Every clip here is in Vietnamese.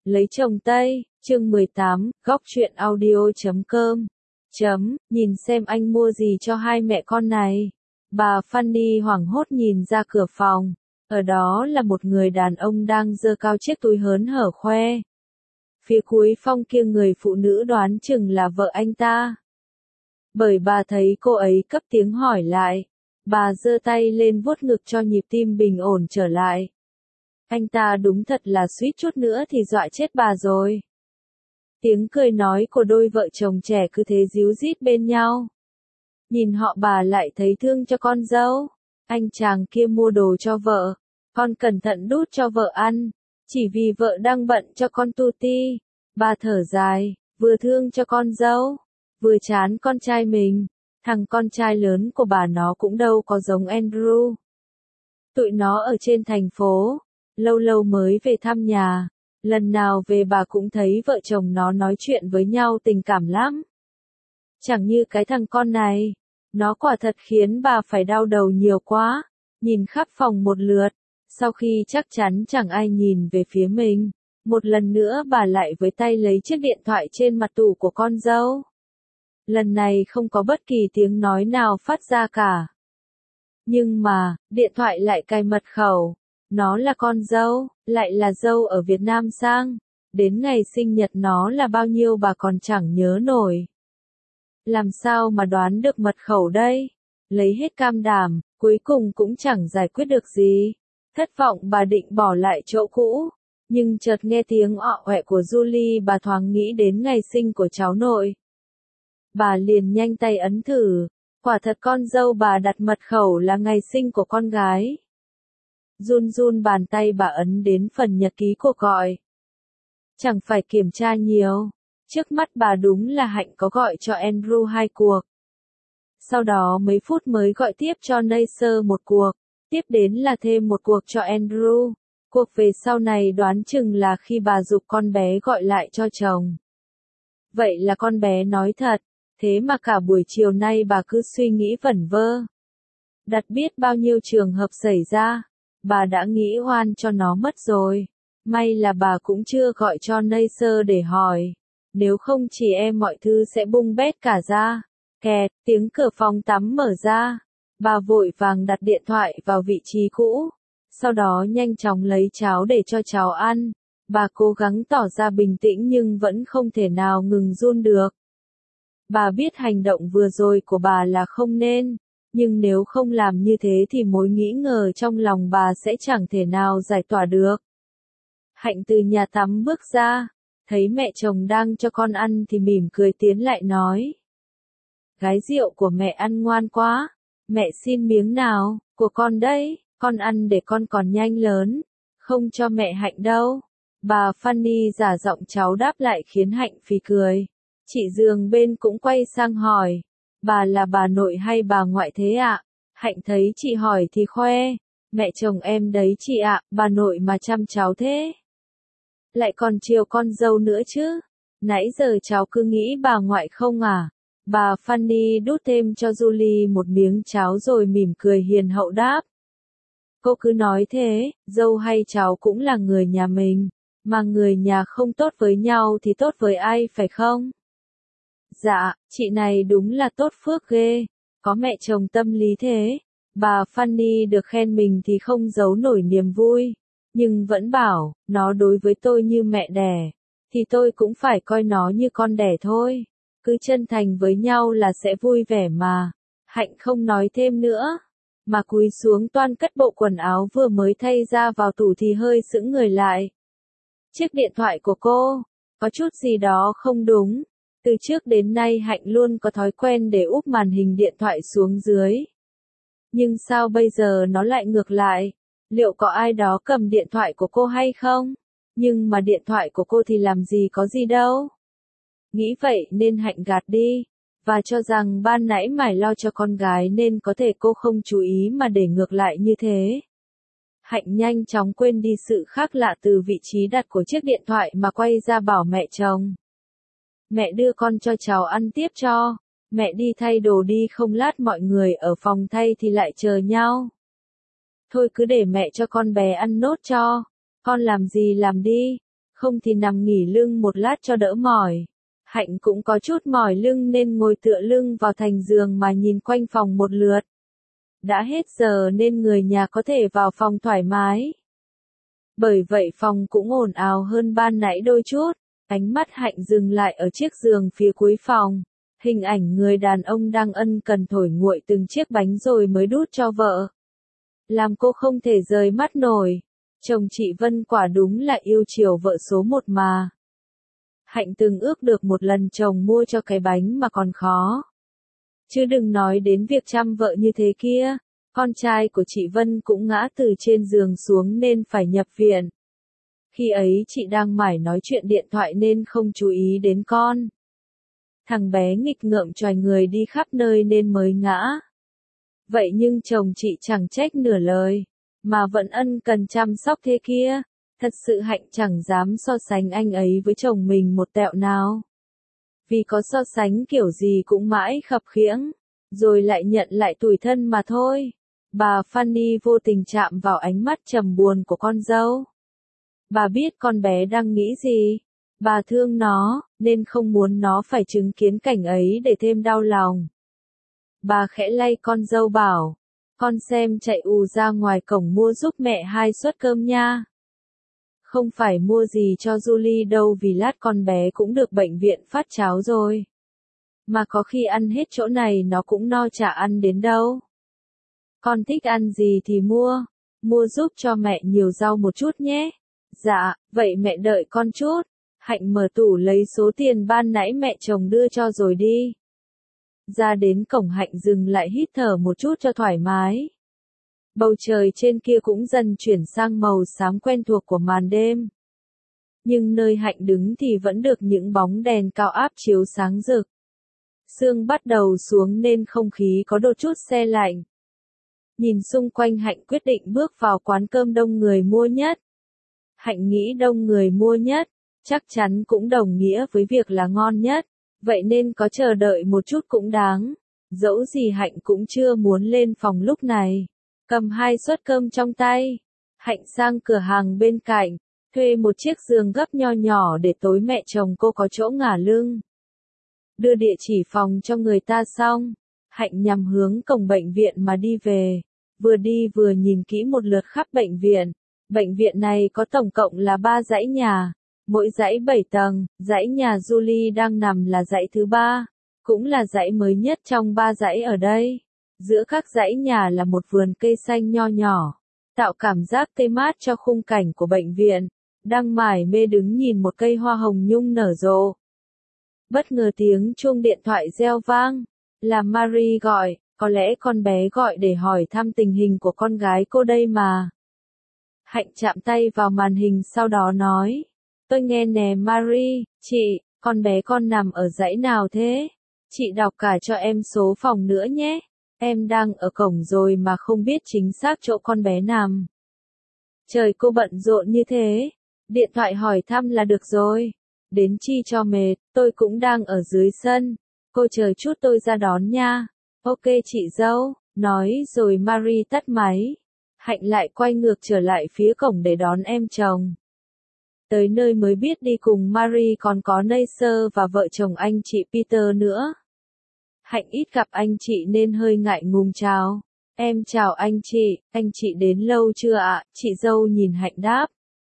Lấy chồng Tây, chương 18, góc truyện audio.com. Nhìn xem anh mua gì cho hai mẹ con này. Bà Fanny hoảng hốt nhìn ra cửa phòng. Ở đó là một người đàn ông đang giơ cao chiếc túi hớn hở khoe. Phía cuối phong kia người phụ nữ đoán chừng là vợ anh ta. Bởi bà thấy cô ấy cấp tiếng hỏi lại. Bà giơ tay lên vuốt ngực cho nhịp tim bình ổn trở lại. Anh ta đúng thật là suýt chút nữa thì dọa chết bà rồi. Tiếng cười nói của đôi vợ chồng trẻ cứ thế díu dít bên nhau. Nhìn họ bà lại thấy thương cho con dâu. Anh chàng kia mua đồ cho vợ. Con cẩn thận đút cho vợ ăn. Chỉ vì vợ đang bận cho con tu ti. Bà thở dài, vừa thương cho con dâu, vừa chán con trai mình. Thằng con trai lớn của bà nó cũng đâu có giống Andrew. Tụi nó ở trên thành phố. Lâu lâu mới về thăm nhà, lần nào về bà cũng thấy vợ chồng nó nói chuyện với nhau tình cảm lắm. Chẳng như cái thằng con này, nó quả thật khiến bà phải đau đầu nhiều quá, nhìn khắp phòng một lượt, sau khi chắc chắn chẳng ai nhìn về phía mình, một lần nữa bà lại với tay lấy chiếc điện thoại trên mặt tủ của con dâu. Lần này không có bất kỳ tiếng nói nào phát ra cả. Nhưng mà, điện thoại lại cài mật khẩu. Nó là con dâu, lại là dâu ở Việt Nam sang. Đến ngày sinh nhật nó là bao nhiêu bà còn chẳng nhớ nổi. Làm sao mà đoán được mật khẩu đây? Lấy hết cam đảm, cuối cùng cũng chẳng giải quyết được gì. Thất vọng bà định bỏ lại chỗ cũ. Nhưng chợt nghe tiếng ọ ọe của Julie bà thoáng nghĩ đến ngày sinh của cháu nội. Bà liền nhanh tay ấn thử. Quả thật con dâu bà đặt mật khẩu là ngày sinh của con gái. Run run bàn tay bà ấn đến phần nhật ký cuộc gọi. Chẳng phải kiểm tra nhiều. Trước mắt bà đúng là Hạnh có gọi cho Andrew 2 cuộc. Sau đó mấy phút mới gọi tiếp cho Neisser 1 cuộc. Tiếp đến là thêm 1 cuộc cho Andrew. Cuộc về sau này đoán chừng là khi bà giục con bé gọi lại cho chồng. Vậy là con bé nói thật. Thế mà cả buổi chiều nay bà cứ suy nghĩ vẩn vơ. Đặt biết bao nhiêu trường hợp xảy ra. Bà đã nghĩ oan cho nó mất rồi. May là bà cũng chưa gọi cho Neisser để hỏi. Nếu không chị em mọi thứ sẽ bung bét cả ra. Kẹt, tiếng cửa phòng tắm mở ra. Bà vội vàng đặt điện thoại vào vị trí cũ. Sau đó nhanh chóng lấy cháo để cho cháu ăn. Bà cố gắng tỏ ra bình tĩnh nhưng vẫn không thể nào ngừng run được. Bà biết hành động vừa rồi của bà là không nên. Nhưng nếu không làm như thế thì mối nghi ngờ trong lòng bà sẽ chẳng thể nào giải tỏa được. Hạnh từ nhà tắm bước ra, thấy mẹ chồng đang cho con ăn thì mỉm cười tiến lại nói. Gái rượu của mẹ ăn ngoan quá, mẹ xin miếng nào, của con đấy, con ăn để con còn nhanh lớn, không cho mẹ Hạnh đâu. Bà Fanny giả giọng cháu đáp lại khiến Hạnh phì cười. Chị giường bên cũng quay sang hỏi. Bà là bà nội hay bà ngoại thế ạ? Hạnh thấy chị hỏi thì khoe. Mẹ chồng em đấy chị ạ, bà nội mà chăm cháu thế. Lại còn chiều con dâu nữa chứ. Nãy giờ cháu cứ nghĩ bà ngoại không à? Bà Fanny đút thêm cho Julie một miếng cháo rồi mỉm cười hiền hậu đáp. Cô cứ nói thế, dâu hay cháu cũng là người nhà mình. Mà người nhà không tốt với nhau thì tốt với ai phải không? Dạ, chị này đúng là tốt phước ghê, có mẹ chồng tâm lý thế. Bà Fanny được khen mình thì không giấu nổi niềm vui, nhưng vẫn bảo, nó đối với tôi như mẹ đẻ, thì tôi cũng phải coi nó như con đẻ thôi. Cứ chân thành với nhau là sẽ vui vẻ mà. Hạnh không nói thêm nữa, mà cúi xuống toan cất bộ quần áo vừa mới thay ra vào tủ thì hơi sững người lại. Chiếc điện thoại của cô, có chút gì đó không đúng. Từ trước đến nay Hạnh luôn có thói quen để úp màn hình điện thoại xuống dưới. Nhưng sao bây giờ nó lại ngược lại? Liệu có ai đó cầm điện thoại của cô hay không? Nhưng mà điện thoại của cô thì làm gì có gì đâu. Nghĩ vậy nên Hạnh gạt đi. Và cho rằng ban nãy mải lo cho con gái nên có thể cô không chú ý mà để ngược lại như thế. Hạnh nhanh chóng quên đi sự khác lạ từ vị trí đặt của chiếc điện thoại mà quay ra bảo mẹ chồng. Mẹ đưa con cho cháu ăn tiếp cho. Mẹ đi thay đồ đi không lát mọi người ở phòng thay thì lại chờ nhau. Thôi cứ để mẹ cho con bé ăn nốt cho. Con làm gì làm đi. Không thì nằm nghỉ lưng một lát cho đỡ mỏi. Hạnh cũng có chút mỏi lưng nên ngồi tựa lưng vào thành giường mà nhìn quanh phòng một lượt. Đã hết giờ nên người nhà có thể vào phòng thoải mái. Bởi vậy phòng cũng ồn ào hơn ban nãy đôi chút. Ánh mắt Hạnh dừng lại ở chiếc giường phía cuối phòng. Hình ảnh người đàn ông đang ân cần thổi nguội từng chiếc bánh rồi mới đút cho vợ. Làm cô không thể rời mắt nổi. Chồng chị Vân quả đúng là yêu chiều vợ số một mà. Hạnh từng ước được một lần chồng mua cho cái bánh mà còn khó. Chứ đừng nói đến việc chăm vợ như thế kia. Con trai của chị Vân cũng ngã từ trên giường xuống nên phải nhập viện. Khi ấy chị đang mải nói chuyện điện thoại nên không chú ý đến con. Thằng bé nghịch ngợm choài người đi khắp nơi nên mới ngã. Vậy nhưng chồng chị chẳng trách nửa lời, mà vẫn ân cần chăm sóc thế kia. Thật sự Hạnh chẳng dám so sánh anh ấy với chồng mình một tẹo nào. Vì có so sánh kiểu gì cũng mãi khập khiễng, rồi lại nhận lại tủi thân mà thôi. Bà Fanny vô tình chạm vào ánh mắt trầm buồn của con dâu. Bà biết con bé đang nghĩ gì. Bà thương nó, nên không muốn nó phải chứng kiến cảnh ấy để thêm đau lòng. Bà khẽ lay con dâu bảo, con xem chạy ù ra ngoài cổng mua giúp mẹ 2 suất cơm nha. Không phải mua gì cho Julie đâu vì lát con bé cũng được bệnh viện phát cháo rồi. Mà có khi ăn hết chỗ này nó cũng no chả ăn đến đâu. Con thích ăn gì thì mua giúp cho mẹ nhiều rau một chút nhé. Dạ, vậy mẹ đợi con chút. Hạnh mở tủ lấy số tiền ban nãy mẹ chồng đưa cho rồi đi. Ra đến cổng Hạnh dừng lại hít thở một chút cho thoải mái. Bầu trời trên kia cũng dần chuyển sang màu xám quen thuộc của màn đêm. Nhưng nơi Hạnh đứng thì vẫn được những bóng đèn cao áp chiếu sáng rực. Sương bắt đầu xuống nên không khí có đôi chút se lạnh. Nhìn xung quanh Hạnh quyết định bước vào quán cơm đông người mua nhất. Hạnh nghĩ đông người mua nhất, chắc chắn cũng đồng nghĩa với việc là ngon nhất. Vậy nên có chờ đợi một chút cũng đáng. Dẫu gì Hạnh cũng chưa muốn lên phòng lúc này. Cầm 2 suất cơm trong tay. Hạnh sang cửa hàng bên cạnh, thuê một chiếc giường gấp nho nhỏ để tối mẹ chồng cô có chỗ ngả lưng. Đưa địa chỉ phòng cho người ta xong, Hạnh nhằm hướng cổng bệnh viện mà đi về. Vừa đi vừa nhìn kỹ một lượt khắp bệnh viện. Bệnh viện này có tổng cộng là 3 dãy nhà. Mỗi dãy 7 tầng, dãy nhà Julie đang nằm là dãy thứ 3, cũng là dãy mới nhất trong 3 dãy ở đây. Giữa các dãy nhà là một vườn cây xanh nho nhỏ, tạo cảm giác tê mát cho khung cảnh của bệnh viện. Đang mải mê đứng nhìn một cây hoa hồng nhung nở rộ. Bất ngờ tiếng chuông điện thoại reo vang, là Marie gọi, có lẽ con bé gọi để hỏi thăm tình hình của con gái cô đây mà. Hạnh chạm tay vào màn hình sau đó nói. Tôi nghe nè Marie, chị, con bé con nằm ở dãy nào thế? Chị đọc cả cho em số phòng nữa nhé. Em đang ở cổng rồi mà không biết chính xác chỗ con bé nằm. Trời cô bận rộn như thế. Điện thoại hỏi thăm là được rồi. Đến chi cho mệt, tôi cũng đang ở dưới sân. Cô chờ chút tôi ra đón nha. Ok chị dâu, nói rồi Marie tắt máy. Hạnh lại quay ngược trở lại phía cổng để đón em chồng. Tới nơi mới biết đi cùng Marie còn có Neisser và vợ chồng anh chị Peter nữa. Hạnh ít gặp anh chị nên hơi ngại ngùng chào. Em chào anh chị đến lâu chưa ạ? Chị dâu nhìn Hạnh đáp.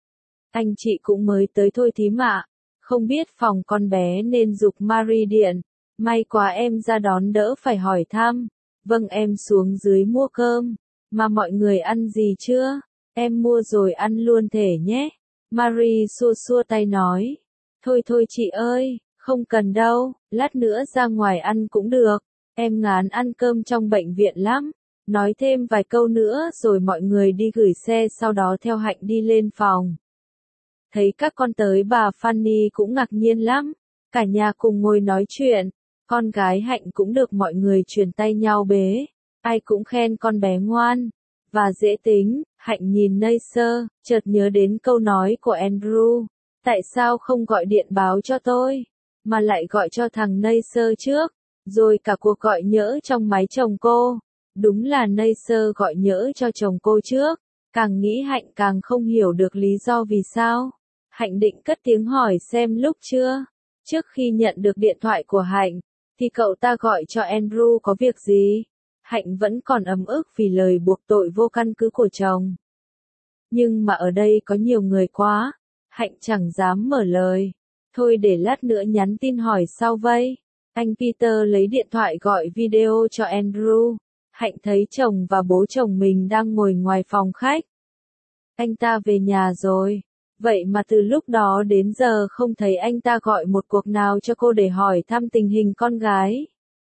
Anh chị cũng mới tới thôi thím ạ. Không biết phòng con bé nên giục Marie điện. May quá em ra đón đỡ phải hỏi thăm. Vâng em xuống dưới mua cơm. Mà mọi người ăn gì chưa? Em mua rồi ăn luôn thể nhé. Marie xua xua tay nói. Thôi thôi chị ơi, không cần đâu, lát nữa ra ngoài ăn cũng được. Em ngán ăn cơm trong bệnh viện lắm. Nói thêm vài câu nữa rồi mọi người đi gửi xe sau đó theo Hạnh đi lên phòng. Thấy các con tới bà Fanny cũng ngạc nhiên lắm. Cả nhà cùng ngồi nói chuyện. Con gái Hạnh cũng được mọi người truyền tay nhau bế. Ai cũng khen con bé ngoan và dễ tính. Hạnh nhìn Neisser, chợt nhớ đến câu nói của Andrew. Tại sao không gọi điện báo cho tôi, mà lại gọi cho thằng Neisser trước, rồi cả cuộc gọi nhỡ trong máy chồng cô. Đúng là Neisser gọi nhỡ cho chồng cô trước. Càng nghĩ Hạnh càng không hiểu được lý do vì sao. Hạnh định cất tiếng hỏi xem lúc chưa. Trước khi nhận được điện thoại của Hạnh, thì cậu ta gọi cho Andrew có việc gì? Hạnh vẫn còn ấm ức vì lời buộc tội vô căn cứ của chồng. Nhưng mà ở đây có nhiều người quá, Hạnh chẳng dám mở lời. Thôi để lát nữa nhắn tin hỏi sau vây. Anh Peter lấy điện thoại gọi video cho Andrew. Hạnh thấy chồng và bố chồng mình đang ngồi ngoài phòng khách. Anh ta về nhà rồi. Vậy mà từ lúc đó đến giờ không thấy anh ta gọi một cuộc nào cho cô để hỏi thăm tình hình con gái.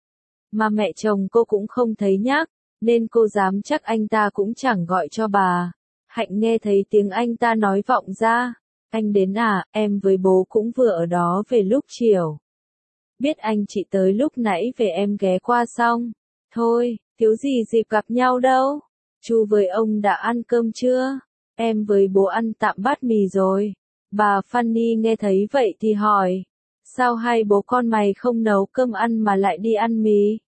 Mà mẹ chồng cô cũng không thấy nhắc, nên cô dám chắc anh ta cũng chẳng gọi cho bà. Hạnh nghe thấy tiếng anh ta nói vọng ra. Anh đến à, em với bố cũng vừa ở đó về lúc chiều. Biết anh chị tới lúc nãy về em ghé qua xong. Thôi, thiếu gì dịp gặp nhau đâu. Chú với ông đã ăn cơm chưa? Em với bố ăn tạm bát mì rồi. Bà Fanny nghe thấy vậy thì hỏi. Sao hai bố con mày không nấu cơm ăn mà lại đi ăn mì?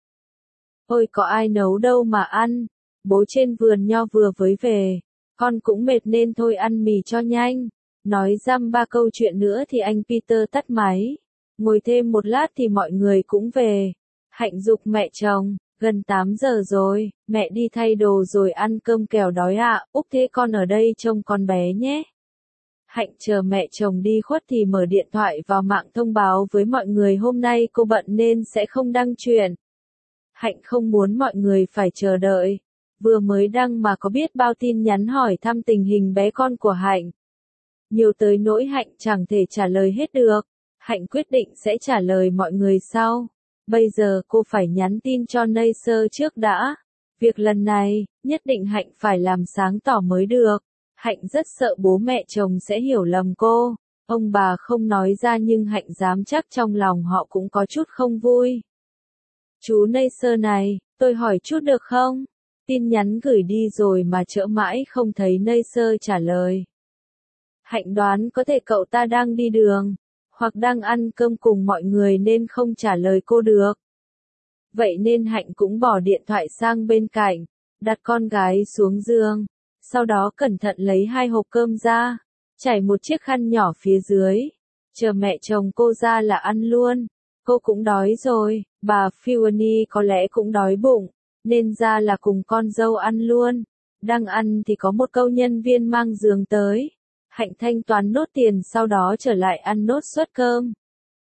Ôi có ai nấu đâu mà ăn. Bố trên vườn nho vừa mới về. Con cũng mệt nên thôi ăn mì cho nhanh. Nói dăm ba câu chuyện nữa thì anh Peter tắt máy. Ngồi thêm một lát thì mọi người cũng về. Hạnh giục mẹ chồng, gần 8 giờ rồi, mẹ đi thay đồ rồi ăn cơm kẻo đói ạ, Úc thế con ở đây trông con bé nhé. Hạnh chờ mẹ chồng đi khuất thì mở điện thoại vào mạng thông báo với mọi người hôm nay cô bận nên sẽ không đăng chuyện. Hạnh không muốn mọi người phải chờ đợi. Vừa mới đăng mà có biết bao tin nhắn hỏi thăm tình hình bé con của Hạnh. Nhiều tới nỗi Hạnh chẳng thể trả lời hết được. Hạnh quyết định sẽ trả lời mọi người sau. Bây giờ cô phải nhắn tin cho Neisser trước đã. Việc lần này, nhất định Hạnh phải làm sáng tỏ mới được. Hạnh rất sợ bố mẹ chồng sẽ hiểu lầm cô. Ông bà không nói ra nhưng Hạnh dám chắc trong lòng họ cũng có chút không vui. Chú Neisser này, tôi hỏi chút được không? Tin nhắn gửi đi rồi mà chỡ mãi không thấy Neisser trả lời. Hạnh đoán có thể cậu ta đang đi đường, hoặc đang ăn cơm cùng mọi người nên không trả lời cô được. Vậy nên Hạnh cũng bỏ điện thoại sang bên cạnh, đặt con gái xuống giường, sau đó cẩn thận lấy 2 hộp cơm ra, trải một chiếc khăn nhỏ phía dưới, chờ mẹ chồng cô ra là ăn luôn. Cô cũng đói rồi, bà Fiona có lẽ cũng đói bụng, nên ra là cùng con dâu ăn luôn. Đang ăn thì có một câu nhân viên mang giường tới. Hạnh thanh toán nốt tiền sau đó trở lại ăn nốt suất cơm.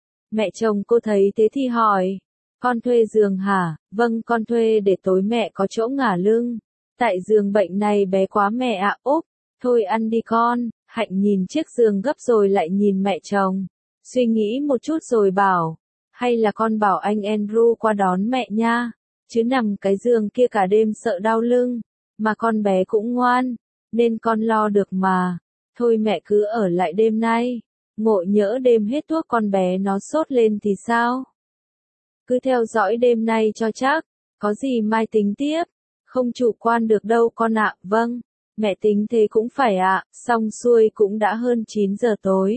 Mẹ chồng cô thấy thế thì hỏi. Con thuê giường hả? Vâng con thuê để tối mẹ có chỗ ngả lưng. Tại giường bệnh này bé quá mẹ ạ. Úp, thôi ăn đi con. Hạnh nhìn chiếc giường gấp rồi lại nhìn mẹ chồng. Suy nghĩ một chút rồi bảo. Hay là con bảo anh Andrew qua đón mẹ nha. Chứ nằm cái giường kia cả đêm sợ đau lưng. Mà con bé cũng ngoan. Nên con lo được mà. Thôi mẹ cứ ở lại đêm nay. Ngộ nhỡ đêm hết thuốc con bé nó sốt lên thì sao? Cứ theo dõi đêm nay cho chắc. Có gì mai tính tiếp. Không chủ quan được đâu con ạ. Vâng. Mẹ tính thế cũng phải ạ. Xong xuôi cũng đã hơn 9 giờ tối.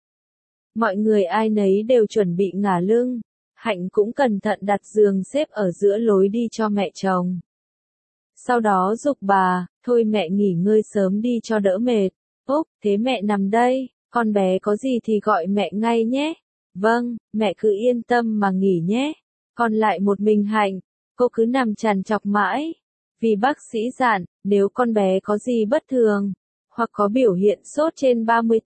Mọi người ai nấy đều chuẩn bị ngả lưng. Hạnh cũng cẩn thận đặt giường xếp ở giữa lối đi cho mẹ chồng. Sau đó giục bà, thôi mẹ nghỉ ngơi sớm đi cho đỡ mệt. Úp, thế mẹ nằm đây, con bé có gì thì gọi mẹ ngay nhé. Vâng, mẹ cứ yên tâm mà nghỉ nhé. Còn lại một mình Hạnh, cô cứ nằm trằn trọc mãi. Vì bác sĩ dặn, nếu con bé có gì bất thường, hoặc có biểu hiện sốt trên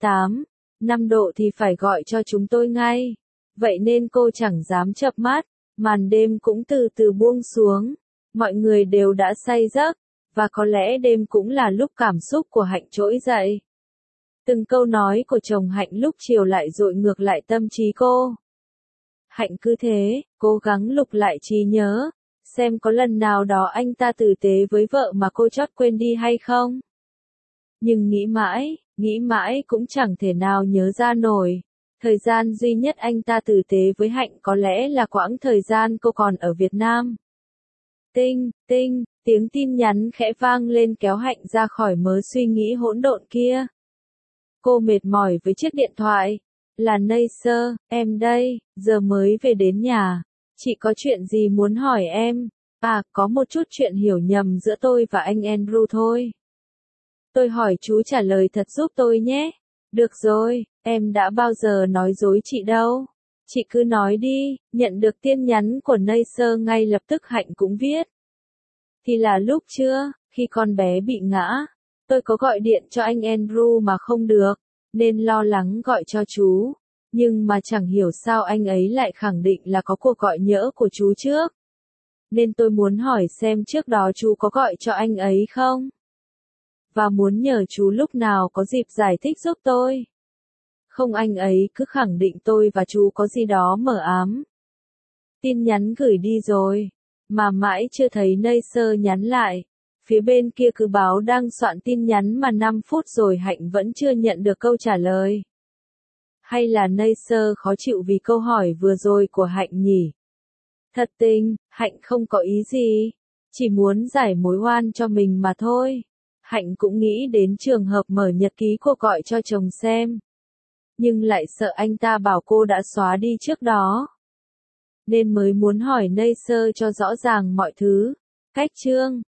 38,5 độ thì phải gọi cho chúng tôi ngay. Vậy nên cô chẳng dám chợp mắt, màn đêm cũng từ từ buông xuống. Mọi người đều đã say giấc, và có lẽ đêm cũng là lúc cảm xúc của Hạnh trỗi dậy. Từng câu nói của chồng Hạnh lúc chiều lại dội ngược lại tâm trí cô. Hạnh cứ thế, cố gắng lục lại trí nhớ, xem có lần nào đó anh ta tử tế với vợ mà cô chót quên đi hay không. Nhưng nghĩ mãi cũng chẳng thể nào nhớ ra nổi. Thời gian duy nhất anh ta tử tế với Hạnh có lẽ là quãng thời gian cô còn ở Việt Nam. Tinh, tiếng tin nhắn khẽ vang lên kéo Hạnh ra khỏi mớ suy nghĩ hỗn độn kia. Cô mệt mỏi với chiếc điện thoại. Là Neisser, em đây, giờ mới về đến nhà. Chị có chuyện gì muốn hỏi em? À, có một chút chuyện hiểu nhầm giữa tôi và anh Andrew thôi. Tôi hỏi chú trả lời thật giúp tôi nhé. Được rồi, Em đã bao giờ nói dối chị đâu. Chị cứ nói đi. Nhận được tin nhắn của Neisser ngay lập tức Hạnh cũng viết. Thì là lúc trưa, khi con bé bị ngã, tôi có gọi điện cho anh Andrew mà không được, nên lo lắng gọi cho chú. Nhưng mà chẳng hiểu sao anh ấy lại khẳng định là có cuộc gọi nhỡ của chú trước. Nên tôi muốn hỏi xem trước đó chú có gọi cho anh ấy không? Và muốn nhờ chú lúc nào có dịp giải thích giúp tôi. Không, anh ấy cứ khẳng định tôi và chú có gì đó mờ ám. Tin nhắn gửi đi rồi, mà mãi chưa thấy Neisser nhắn lại. Phía bên kia cứ báo đang soạn tin nhắn mà 5 phút rồi Hạnh vẫn chưa nhận được câu trả lời. Hay là Neisser khó chịu vì câu hỏi vừa rồi của Hạnh nhỉ? Thật tình, Hạnh không có ý gì, chỉ muốn giải mối oan cho mình mà thôi. Hạnh cũng nghĩ đến trường hợp mở nhật ký cuộc gọi cho chồng xem. Nhưng lại sợ anh ta bảo cô đã xóa đi trước đó. Nên mới muốn hỏi Neisser cho rõ ràng mọi thứ. Cách chương